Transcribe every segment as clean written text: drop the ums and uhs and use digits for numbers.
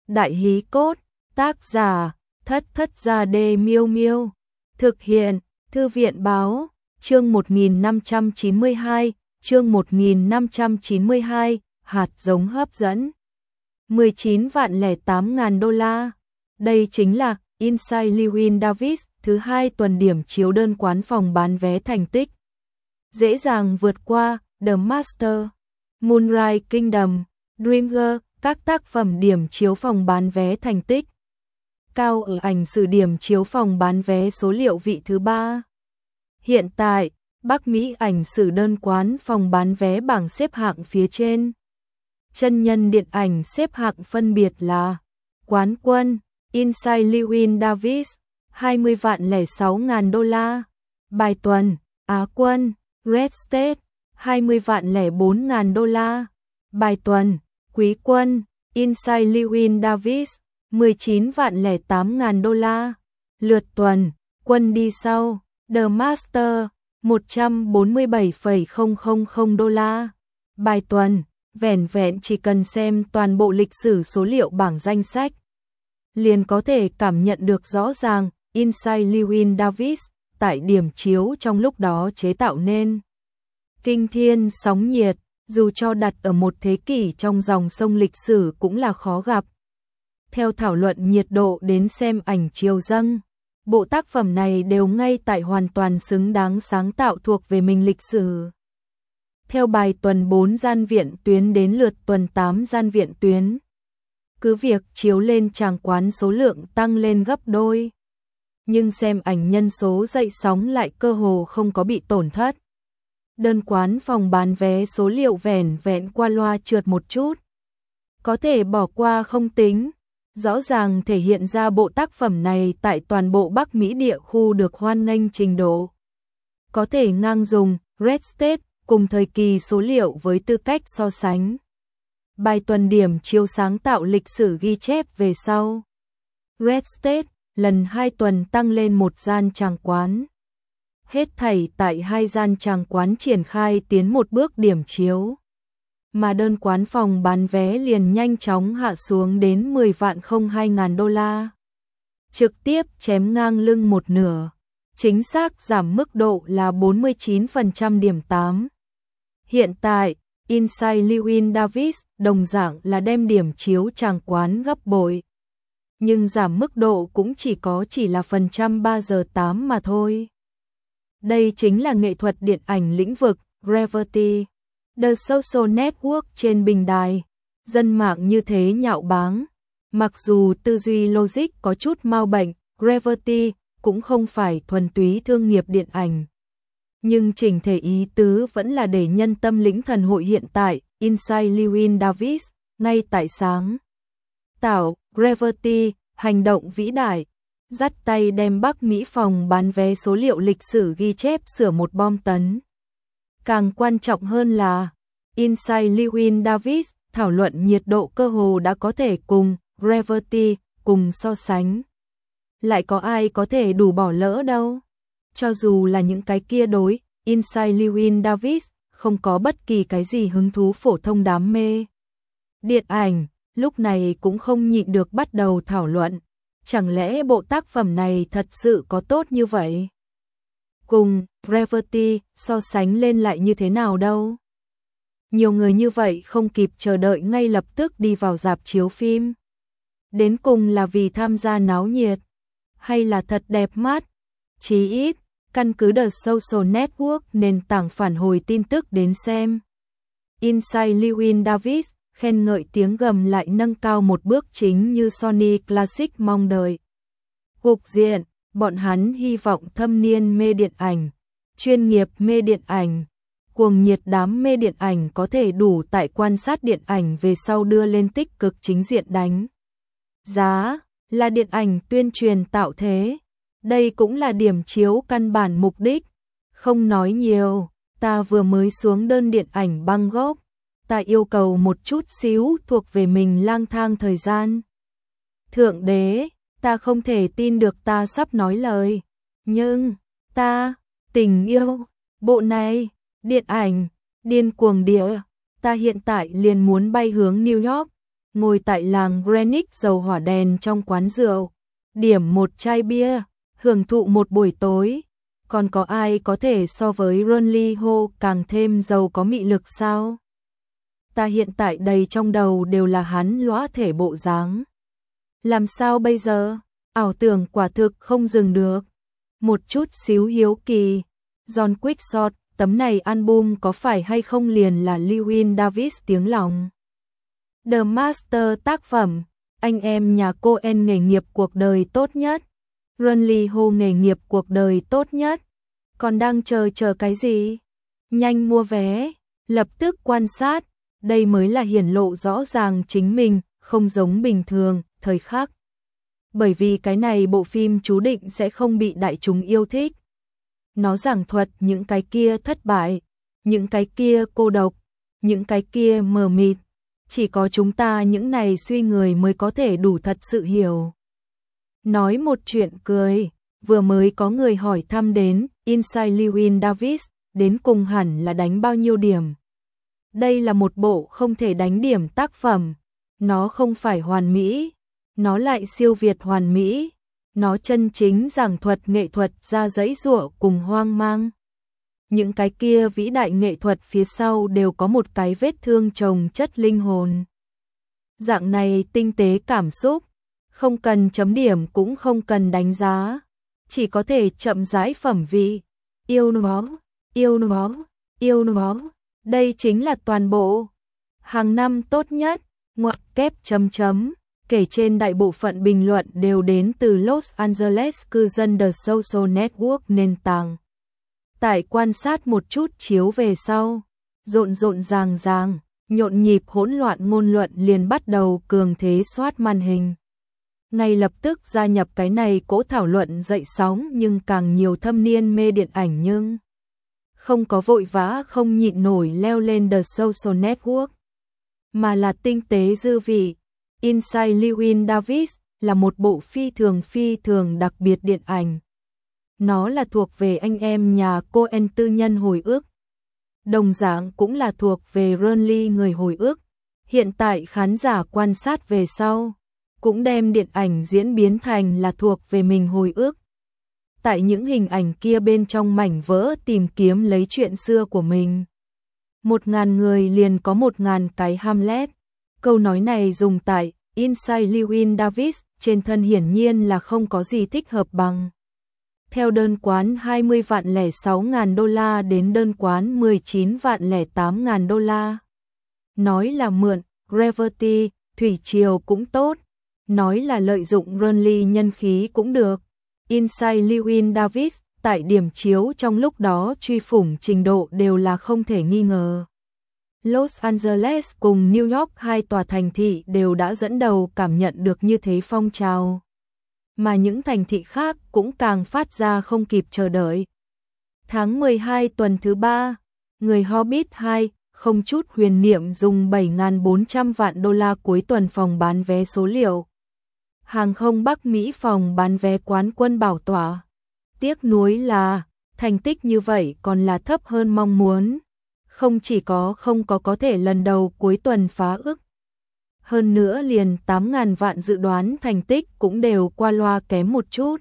Đại Hí Cốt, tác giả, Thất Thất Gia Đê Miêu Miêu, thực hiện, Thư viện Báo, chương 1592, chương 1592, hạt giống hấp dẫn. 19.008.000 đô la. Đây chính là Inside Llewyn Davis thứ 2 tuần điểm chiếu đơn quán phòng bán vé thành tích. Dễ dàng vượt qua The Master, Moonrise Kingdom, Dreamgirl, các tác phẩm điểm chiếu phòng bán vé thành tích. Cao ở ảnh sử điểm chiếu phòng bán vé số liệu vị thứ 3. Hiện tại, Bắc Mỹ ảnh sử đơn quán phòng bán vé bảng xếp hạng phía trên. Chân nhân điện ảnh xếp hạng phân biệt là quán quân, Inside Llewyn Davis, 20.006.000 đô la. Bài tuần, Á quân, Red State, 20.004.000 đô la. Bài tuần, Quý quân, Inside Llewyn Davis, 19.008.000 đô la. Lượt tuần, quân đi sau, The Master, 147.000 đô la. Bài tuần, vẻn vẹn chỉ cần xem toàn bộ lịch sử số liệu bảng danh sách, liền có thể cảm nhận được rõ ràng Inside Llewyn Davis tại điểm chiếu trong lúc đó chế tạo nên kinh thiên sóng nhiệt, dù cho đặt ở một thế kỷ trong dòng sông lịch sử cũng là khó gặp. Theo thảo luận nhiệt độ đến xem ảnh chiều dâng, bộ tác phẩm này đều ngay tại hoàn toàn xứng đáng sáng tạo thuộc về mình lịch sử. Theo bài tuần 4 gian viện tuyến đến lượt tuần 8 gian viện tuyến, cứ việc chiếu lên tràng quán số lượng tăng lên gấp đôi, nhưng xem ảnh nhân số dậy sóng lại cơ hồ không có bị tổn thất. Đơn quán phòng bán vé số liệu vẻn vẹn qua loa trượt một chút, có thể bỏ qua không tính, rõ ràng thể hiện ra bộ tác phẩm này tại toàn bộ Bắc Mỹ địa khu được hoan nghênh trình độ. Có thể ngang dùng Red State cùng thời kỳ số liệu với tư cách so sánh. Bài tuần điểm chiếu sáng tạo lịch sử ghi chép về sau. Red State lần 2 tuần tăng lên một gian tràng quán. Hết thảy tại 2 gian tràng quán triển khai tiến một bước điểm chiếu. Mà đơn quán phòng bán vé liền nhanh chóng hạ xuống đến 10.002.000 đô la. Trực tiếp chém ngang lưng một nửa. Chính xác giảm mức độ là 49% điểm 8. Hiện tại, Inside Llewyn Davis đồng dạng là đem điểm chiếu tràng quán gấp bội. Nhưng giảm mức độ cũng chỉ là phần trăm 3 giờ 8 mà thôi. Đây chính là nghệ thuật điện ảnh lĩnh vực, Gravity, The Social Network trên bình đài. Dân mạng như thế nhạo báng. Mặc dù tư duy logic có chút mau bệnh, Gravity cũng không phải thuần túy thương nghiệp điện ảnh. Nhưng chỉnh thể ý tứ vẫn là để nhân tâm lĩnh thần hội hiện tại, Inside Llewyn Davis, ngay tại sáng tạo, Gravity, hành động vĩ đại, dắt tay đem Bắc Mỹ phòng bán vé số liệu lịch sử ghi chép sửa một bom tấn. Càng quan trọng hơn là, Inside Llewyn Davis, thảo luận nhiệt độ cơ hồ đã có thể cùng Gravity cùng so sánh. Lại có ai có thể đủ bỏ lỡ đâu. Cho dù là những cái kia đối, Inside Llewyn Davis không có bất kỳ cái gì hứng thú phổ thông đam mê điện ảnh, lúc này cũng không nhịn được bắt đầu thảo luận. Chẳng lẽ bộ tác phẩm này thật sự có tốt như vậy? Cùng Gravity so sánh lên lại như thế nào đâu? Nhiều người như vậy không kịp chờ đợi ngay lập tức đi vào rạp chiếu phim. Đến cùng là vì tham gia náo nhiệt, hay là thật đẹp mắt? Chí ít, căn cứ The Social Network nền tảng phản hồi tin tức đến xem. Inside Llewyn Davis, khen ngợi tiếng gầm lại nâng cao một bước chính như Sony Classic mong đợi. Cục diện, bọn hắn hy vọng thâm niên mê điện ảnh, chuyên nghiệp mê điện ảnh, cuồng nhiệt đám mê điện ảnh có thể đủ tại quan sát điện ảnh về sau đưa lên tích cực chính diện đánh giá, là điện ảnh tuyên truyền tạo thế. Đây cũng là điểm chiếu căn bản mục đích. Không nói nhiều, ta vừa mới xuống đơn điện ảnh Bangkok, ta yêu cầu một chút xíu thuộc về mình lang thang thời gian. Thượng đế, ta không thể tin được ta sắp nói lời. Nhưng, ta, tình yêu, bộ này, điện ảnh, điên cuồng địa, ta hiện tại liền muốn bay hướng New York, ngồi tại làng Greenwich dầu hỏa đèn trong quán rượu, điểm một chai bia, hưởng thụ một buổi tối. Còn có ai có thể so với Ronly Ho càng thêm giàu có mị lực sao? Ta hiện tại đầy trong đầu đều là hắn lõa thể bộ dáng. Làm sao bây giờ? Ảo tưởng quả thực không dừng được. Một chút xíu hiếu kỳ. John Quickshot, tấm này album có phải hay không liền là Llewyn Davis tiếng lòng? The Master tác phẩm, anh em nhà Coen nghề nghiệp cuộc đời tốt nhất. Ronly Ho nghề nghiệp cuộc đời tốt nhất. Còn đang chờ cái gì? Nhanh mua vé, lập tức quan sát. Đây mới là hiển lộ rõ ràng chính mình, không giống bình thường, thời khắc. Bởi vì cái này bộ phim chú định sẽ không bị đại chúng yêu thích. Nó giảng thuật những cái kia thất bại, những cái kia cô độc, những cái kia mờ mịt. Chỉ có chúng ta những này suy người mới có thể đủ thật sự hiểu. Nói một chuyện cười, vừa mới có người hỏi thăm đến Inside Llewyn Davis, đến cùng hẳn là đánh bao nhiêu điểm. Đây là một bộ không thể đánh điểm tác phẩm, nó không phải hoàn mỹ, nó lại siêu việt hoàn mỹ, nó chân chính giảng thuật nghệ thuật ra giãy giụa cùng hoang mang. Những cái kia vĩ đại nghệ thuật phía sau đều có một cái vết thương chồng chất linh hồn. Dạng này tinh tế cảm xúc, không cần chấm điểm cũng không cần đánh giá, chỉ có thể chậm rãi phẩm vị, yêu nó, yêu nó, yêu nó. Đây chính là toàn bộ hàng năm tốt nhất, ngoặc kép chấm chấm. Kể trên đại bộ phận bình luận đều đến từ Los Angeles cư dân The Social Network nền tảng. Tại quan sát một chút chiếu về sau, rộn rộn ràng ràng, nhộn nhịp hỗn loạn ngôn luận liền bắt đầu cường thế soát màn hình. Ngay lập tức gia nhập cái này cỗ thảo luận dậy sóng nhưng càng nhiều thâm niên mê điện ảnh nhưng không có vội vã không nhịn nổi leo lên The Social Network, mà là tinh tế dư vị. Inside Llewyn Davis là một bộ phi thường đặc biệt điện ảnh. Nó là thuộc về anh em nhà Coen tư nhân hồi ức. Đồng dạng cũng là thuộc về Ronly người hồi ức. Hiện tại khán giả quan sát về sau, cũng đem điện ảnh diễn biến thành là thuộc về mình hồi ức. Tại những hình ảnh kia bên trong mảnh vỡ tìm kiếm lấy chuyện xưa của mình. 1000 người liền có 1000 cái Hamlet. Câu nói này dùng tại Inside Llewyn Davis trên thân hiển nhiên là không có gì thích hợp bằng. Theo đơn quán 20.006.000 đô la đến đơn quán 19.008.000 đô la. Nói là mượn, Gravity, thủy triều cũng tốt. Nói là lợi dụng Ronly nhân khí cũng được. Inside Llewyn Davis tại điểm chiếu trong lúc đó truy phủng trình độ đều là không thể nghi ngờ. Los Angeles cùng New York, hai tòa thành thị đều đã dẫn đầu cảm nhận được như thế phong trào. Mà những thành thị khác cũng càng phát ra không kịp chờ đợi. Tháng 12 tuần thứ 3, Người Hobbit 2 không chút huyền niệm dùng 7.400 vạn đô la cuối tuần phòng bán vé số liệu. Hàng không Bắc Mỹ phòng bán vé quán quân bảo tỏa. Tiếc nuối là, thành tích như vậy còn là thấp hơn mong muốn. Không chỉ không có thể lần đầu cuối tuần phá ức. Hơn nữa liền 8.000 vạn dự đoán thành tích cũng đều qua loa kém một chút.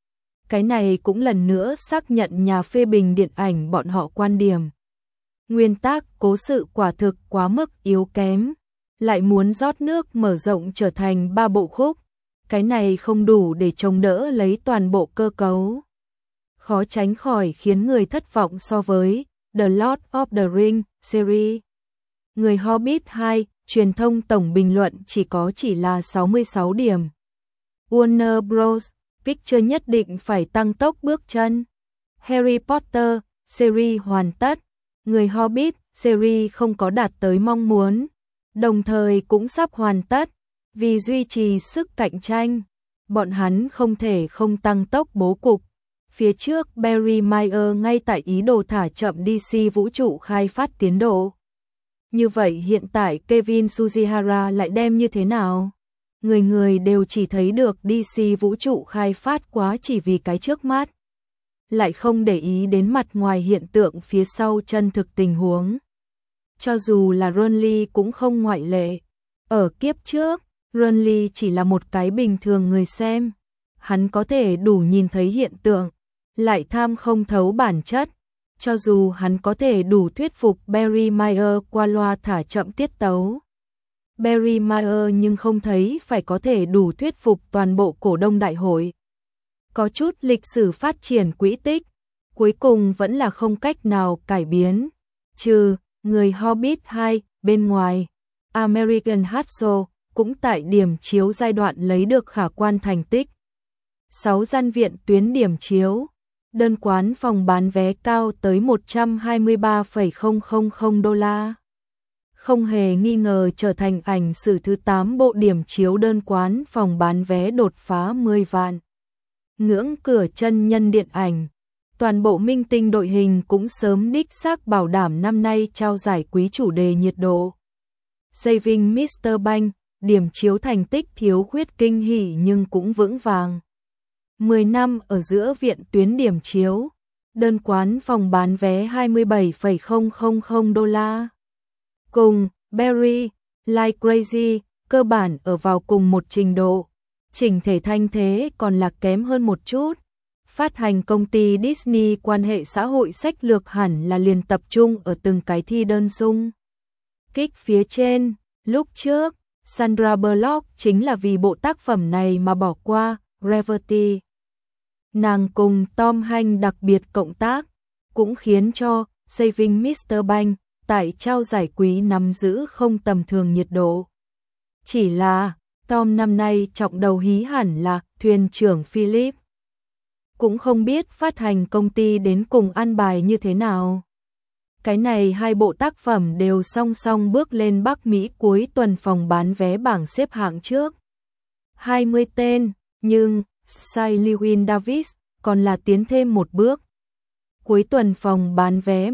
Cái này cũng lần nữa xác nhận nhà phê bình điện ảnh bọn họ quan điểm. Nguyên tác cố sự quả thực quá mức yếu kém. Lại muốn rót nước mở rộng trở thành 3 bộ khúc. Cái này không đủ để chống đỡ lấy toàn bộ cơ cấu. Khó tránh khỏi khiến người thất vọng so với The Lord of the Rings series. Người Hobbit 2, truyền thông tổng bình luận chỉ là 66 điểm. Warner Bros. Pictures nhất định phải tăng tốc bước chân. Harry Potter series hoàn tất. Người Hobbit series không có đạt tới mong muốn, đồng thời cũng sắp hoàn tất. Vì duy trì sức cạnh tranh, bọn hắn không thể không tăng tốc bố cục. Phía trước Barry Meyer ngay tại ý đồ thả chậm DC vũ trụ khai phát tiến độ. Như vậy hiện tại Kevin Sugihara lại đem như thế nào? Người đều chỉ thấy được DC vũ trụ khai phát quá chỉ vì cái trước mắt. Lại không để ý đến mặt ngoài hiện tượng phía sau chân thực tình huống. Cho dù là Ronly cũng không ngoại lệ. Ở kiếp trước, Burnley chỉ là một cái bình thường người xem. Hắn có thể đủ nhìn thấy hiện tượng, lại tham không thấu bản chất. Cho dù hắn có thể đủ thuyết phục Barry Meyer qua loa thả chậm tiết tấu. Barry Meyer nhưng không thấy phải có thể đủ thuyết phục toàn bộ cổ đông đại hội. Có chút lịch sử phát triển quỹ tích, cuối cùng vẫn là không cách nào cải biến. Trừ người Hobbit 2 bên ngoài, American Hustle cũng tại điểm chiếu giai đoạn lấy được khả quan thành tích. 6 gian viện tuyến điểm chiếu, đơn quán phòng bán vé cao tới 123,000 đô la. Không hề nghi ngờ trở thành ảnh sử thứ 8 bộ điểm chiếu đơn quán phòng bán vé đột phá 10 vạn. Ngưỡng cửa chân nhân điện ảnh. Toàn bộ minh tinh đội hình cũng sớm đích xác bảo đảm năm nay trao giải quý chủ đề nhiệt độ. Saving Mr. Bank, điểm chiếu thành tích thiếu khuyết kinh hỉ nhưng cũng vững vàng. 10 năm ở giữa viện tuyến điểm chiếu, đơn quán phòng bán vé 27,000 đô la. Cùng Barry, Like Crazy, cơ bản ở vào cùng một trình độ. Chỉnh thể thanh thế còn là kém hơn một chút. Phát hành công ty Disney quan hệ xã hội sách lược hẳn là liền tập trung ở từng cái thi đơn xung kích phía trên. Lúc trước, Sandra Bullock chính là vì bộ tác phẩm này mà bỏ qua Gravity. Nàng cùng Tom Hanks đặc biệt cộng tác, cũng khiến cho Saving Mr. Bank tại trao giải quý nắm giữ không tầm thường nhiệt độ. Chỉ là Tom năm nay trọng đầu hí hẳn là thuyền trưởng Philip. Cũng không biết phát hành công ty đến cùng ăn bài như thế nào. Cái này hai bộ tác phẩm đều song song bước lên Bắc Mỹ cuối tuần phòng bán vé bảng xếp hạng trước 20 tên, nhưng Shia Lewin Davis còn là tiến thêm một bước. Cuối tuần phòng bán vé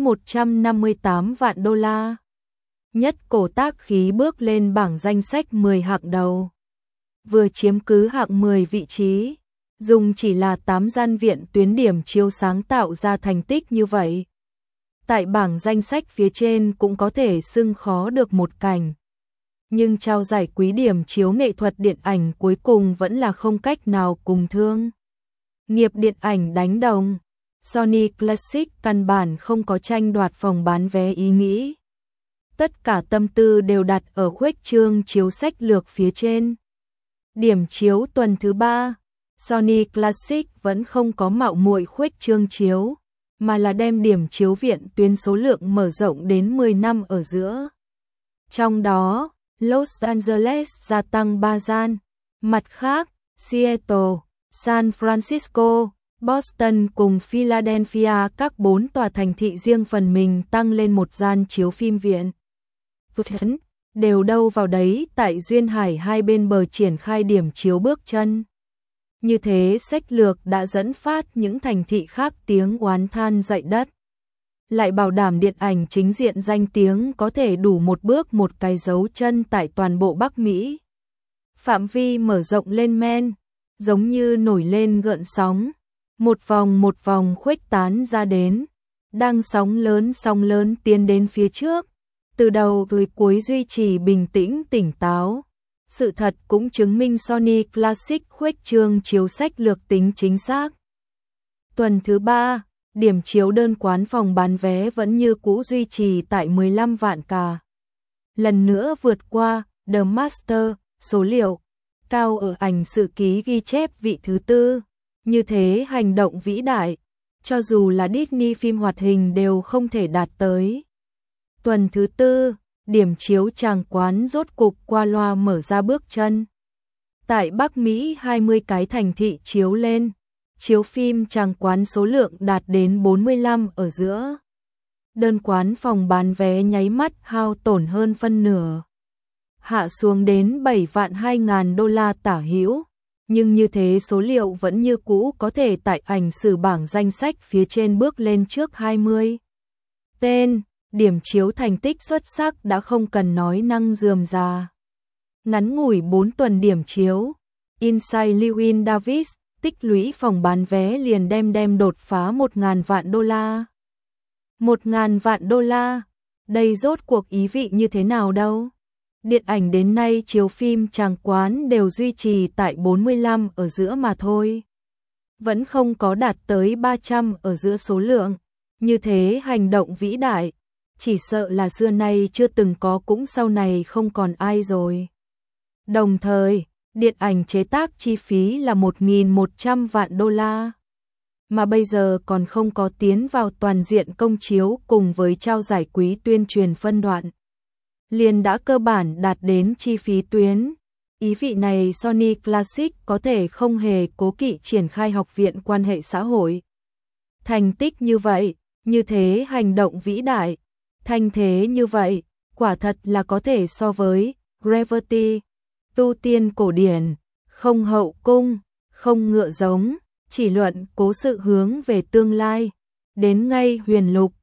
158 vạn đô la. Nhất cổ tác khí bước lên bảng danh sách 10 hạng đầu. Vừa chiếm cứ hạng 10 vị trí, dùng chỉ là 8 gian viện tuyến điểm chiếu sáng tạo ra thành tích như vậy. Tại bảng danh sách phía trên cũng có thể xưng khó được một cảnh. Nhưng trao giải quý điểm chiếu nghệ thuật điện ảnh cuối cùng vẫn là không cách nào cùng thương nghiệp điện ảnh đánh đồng. Sony Classic căn bản không có tranh đoạt phòng bán vé ý nghĩ. Tất cả tâm tư đều đặt ở khuếch trương chiếu sách lược phía trên. Điểm chiếu tuần thứ 3, Sony Classic vẫn không có mạo muội khuếch trương chiếu, mà là đem điểm chiếu viện tuyến số lượng mở rộng đến 10 năm ở giữa. Trong đó, Los Angeles gia tăng 3 gian, mặt khác, Seattle, San Francisco, Boston cùng Philadelphia các 4 tòa thành thị riêng phần mình tăng lên một gian chiếu phim viện. Đều đâu vào đấy tại duyên hải hai bên bờ triển khai điểm chiếu bước chân. Như thế sách lược đã dẫn phát những thành thị khác tiếng oán than dậy đất. Lại bảo đảm điện ảnh chính diện danh tiếng có thể đủ một bước một cái dấu chân tại toàn bộ Bắc Mỹ. Phạm vi mở rộng lên men, giống như nổi lên gợn sóng, một vòng khuếch tán ra đến, đang sóng lớn tiến đến phía trước, từ đầu tới cuối duy trì bình tĩnh tỉnh táo. Sự thật cũng chứng minh Sony Classic khuếch trương chiếu sách lược tính chính xác. Tuần thứ 3, điểm chiếu đơn quán phòng bán vé vẫn như cũ duy trì tại 15 vạn cả. Lần nữa vượt qua The Master, số liệu cao ở ảnh sử ký ghi chép vị thứ 4. Như thế hành động vĩ đại, cho dù là Disney phim hoạt hình đều không thể đạt tới. Tuần thứ 4, điểm chiếu tràng quán rốt cục qua loa mở ra bước chân. Tại Bắc Mỹ 20 cái thành thị chiếu lên, chiếu phim tràng quán số lượng đạt đến 45 ở giữa. Đơn quán phòng bán vé nháy mắt hao tổn hơn phân nửa. Hạ xuống đến 7 vạn 2.000 đô la tả hữu, nhưng như thế số liệu vẫn như cũ có thể tại ảnh sử bảng danh sách phía trên bước lên trước 20. Tên, điểm chiếu thành tích xuất sắc đã không cần nói năng rườm rà. Ngắn ngủi 4 tuần điểm chiếu, Inside Llewyn Davis tích lũy phòng bán vé liền đem đột phá 1.000 vạn đô la. 1.000 vạn đô la, đây rốt cuộc ý vị như thế nào đâu? Điện ảnh đến nay chiếu phim tràng quán đều duy trì tại 45 ở giữa mà thôi. Vẫn không có đạt tới 300 ở giữa số lượng. Như thế hành động vĩ đại, chỉ sợ là xưa nay chưa từng có, cũng sau này không còn ai rồi. Đồng thời, điện ảnh chế tác chi phí là 1.100 vạn đô la. Mà bây giờ còn không có tiến vào toàn diện công chiếu cùng với trao giải quý tuyên truyền phân đoạn. Liền đã cơ bản đạt đến chi phí tuyến. Ý vị này Sony Classic có thể không hề cố kỵ triển khai học viện quan hệ xã hội. Thành tích như vậy, như thế hành động vĩ đại, thanh thế như vậy, quả thật là có thể so với Gravity, tu tiên cổ điển, không hậu cung, không ngựa giống, chỉ luận cố sự hướng về tương lai. Đến ngay Huyền Lục,